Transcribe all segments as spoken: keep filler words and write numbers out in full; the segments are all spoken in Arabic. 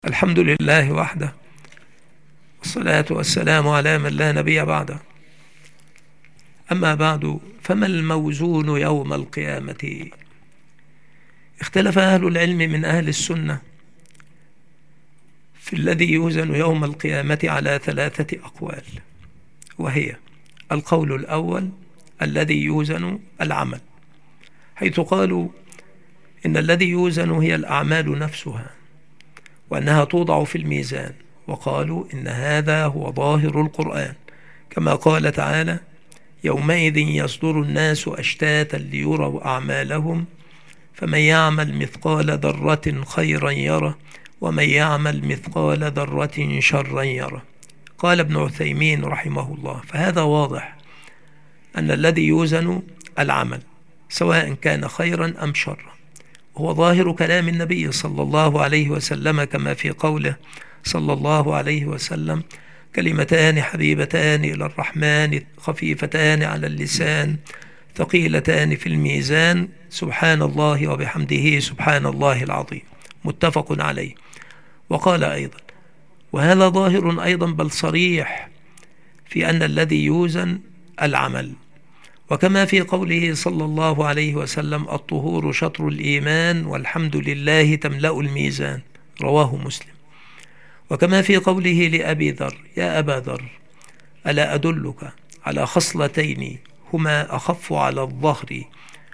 الحمد لله وحده، والصلاة والسلام على من لا نبي بعده. أما بعد، فما الموزون يوم القيامة؟ اختلف أهل العلم من أهل السنة في الذي يوزن يوم القيامة على ثلاثة أقوال، وهي: القول الأول الذي يوزن العمل، حيث قالوا إن الذي يوزن هي الأعمال نفسها، وأنها توضع في الميزان، وقالوا إن هذا هو ظاهر القرآن، كما قال تعالى: يومئذ يصدر الناس أشتاتا ليروا أعمالهم فمن يعمل مثقال ذرة خيرا يره ومن يعمل مثقال ذرة شرا يره. قال ابن عثيمين رحمه الله: فهذا واضح أن الذي يوزن العمل سواء كان خيرا أم شرا، وهو ظاهر كلام النبي صلى الله عليه وسلم، كما في قوله صلى الله عليه وسلم: كلمتان حبيبتان إلى الرحمن خفيفتان على اللسان ثقيلتان في الميزان سبحان الله وبحمده سبحان الله العظيم، متفق عليه. وقال أيضا: وهذا ظاهر أيضا بل صريح في أن الذي يوزن العمل، وكما في قوله صلى الله عليه وسلم: الطهور شطر الإيمان والحمد لله تملأ الميزان، رواه مسلم. وكما في قوله لأبي ذر: يا أبا ذر، ألا أدلك على خصلتين هما أخف على الظهر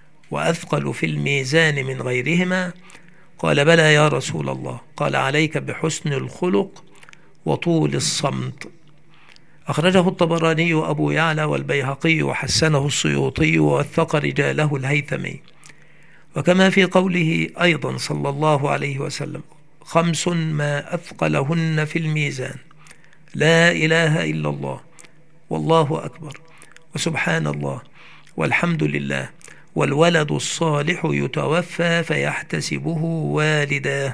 وأثقل في الميزان من غيرهما؟ قال: بلى يا رسول الله. قال: عليك بحسن الخلق وطول الصمت. أخرجه الطبراني وأبو يعلى والبيهقي وحسنه السيوطي ووثق رجاله الهيثمي. وكما في قوله أيضا صلى الله عليه وسلم: خمس ما أثقلهن في الميزان: لا إله إلا الله، والله أكبر، وسبحان الله، والحمد لله، والولد الصالح يتوفى فيحتسبه والداه.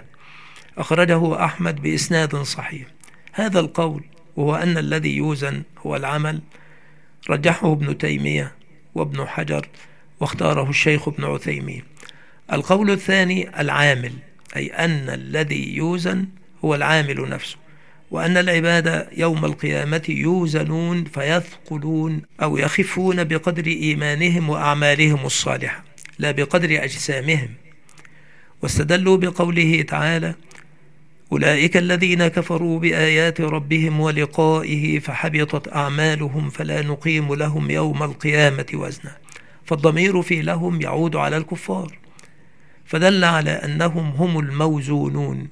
أخرجه أحمد بإسناد صحيح. هذا القول، وهو أن الذي يوزن هو العمل، رجحه ابن تيمية وابن حجر، واختاره الشيخ ابن عثيمين. القول الثاني العامل، أي أن الذي يوزن هو العامل نفسه، وأن العباد يوم القيامة يوزنون فيثقلون أو يخفون بقدر إيمانهم وأعمالهم الصالحة، لا بقدر أجسامهم. واستدلوا بقوله تعالى: أولئك الذين كفروا بآيات ربهم ولقائه فحبطت أعمالهم فلا نقيم لهم يوم القيامة وزنا. فالضمير في لهم يعود على الكفار، فدل على أنهم هم الموزونون.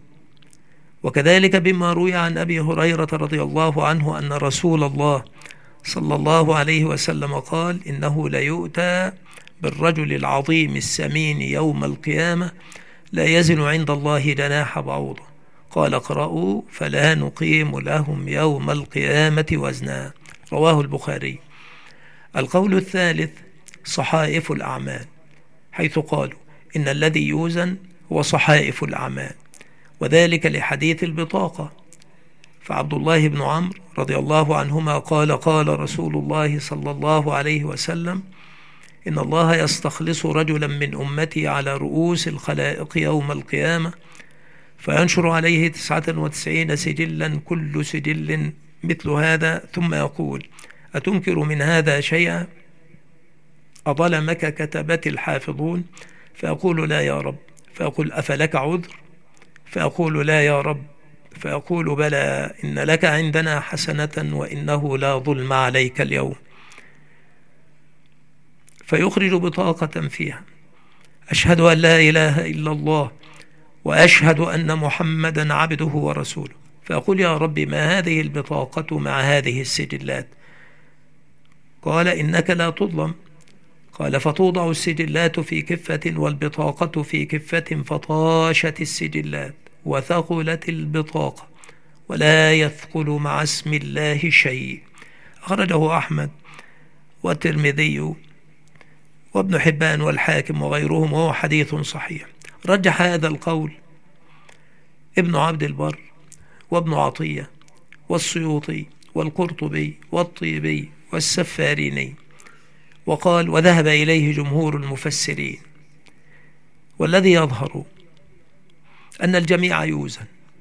وكذلك بما روي عن أبي هريرة رضي الله عنه أن رسول الله صلى الله عليه وسلم قال: إنه ليؤتى بالرجل العظيم السمين يوم القيامة لا يزن عند الله جناح بعوضة. قال: اقرأوا: فلا نقيم لهم يوم القيامة وزنا، رواه البخاري. القول الثالث صحائف الأعمال، حيث قالوا إن الذي يوزن هو صحائف الأعمال، وذلك لحديث البطاقة. فعبد الله بن عمرو رضي الله عنهما قال: قال رسول الله صلى الله عليه وسلم: إن الله يستخلص رجلا من أمتي على رؤوس الخلائق يوم القيامة فينشر عليه تسعة وتسعين سجلا كل سجل مثل هذا، ثم يقول: أتنكر من هذا شيئا؟ أظلمك كتبت الحافظون؟ فيقول: لا يا رب. فيقول: أفلك عذر؟ فيقول: لا يا رب. فيقول: بلى، إن لك عندنا حسنة وإنه لا ظلم عليك اليوم. فيخرج بطاقة فيها: أشهد أن لا إله إلا الله وأشهد أن محمدا عبده ورسوله. فيقول: يا رب، ما هذه البطاقة مع هذه السجلات؟ قال: إنك لا تظلم. قال: فتوضع السجلات في كفة والبطاقة في كفة، فطاشت السجلات وثقلت البطاقة ولا يثقل مع اسم الله شيء. أخرجه أحمد والترمذي وابن حبان والحاكم وغيرهم، وهو حديث صحيح. رجح هذا القول ابن عبد البر وابن عطية والسيوطي والقرطبي والطيبي والسفاريني، وقال: وذهب إليه جمهور المفسرين. والذي يظهر أن الجميع يوزن،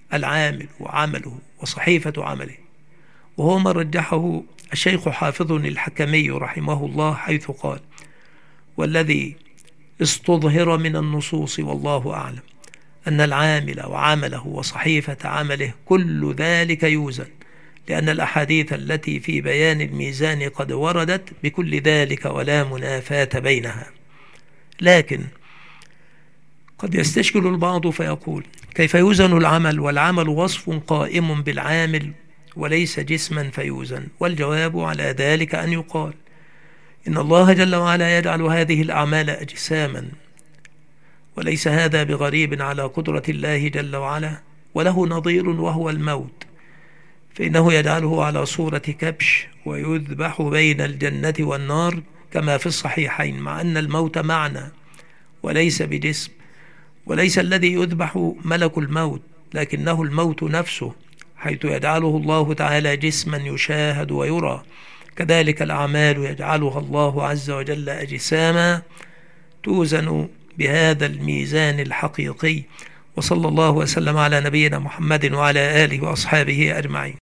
العامل وعمله وصحيفة عمله، وهو ما رجحه الشيخ حافظ الحكمي رحمه الله حيث قال: والذي استظهر من النصوص والله أعلم أن العامل وعمله وصحيفة عمله كل ذلك يوزن، لأن الأحاديث التي في بيان الميزان قد وردت بكل ذلك ولا منافاة بينها. لكن قد يستشكل البعض فيقول: كيف يوزن العمل والعمل وصف قائم بالعامل وليس جسما فيوزن؟ والجواب على ذلك أن يقال: إن الله جل وعلا يجعل هذه الأعمال أجساما، وليس هذا بغريب على قدرة الله جل وعلا، وله نظير وهو الموت، فإنه يجعله على صورة كبش ويذبح بين الجنة والنار كما في الصحيحين، مع أن الموت معنى وليس بجسم، وليس الذي يذبح ملك الموت لكنه الموت نفسه، حيث يجعله الله تعالى جسما يشاهد ويرى. كذلك الأعمال يجعلها الله عز وجل أجساما توزن بهذا الميزان الحقيقي. وصلى الله وسلم على نبينا محمد وعلى آله وأصحابه أجمعين.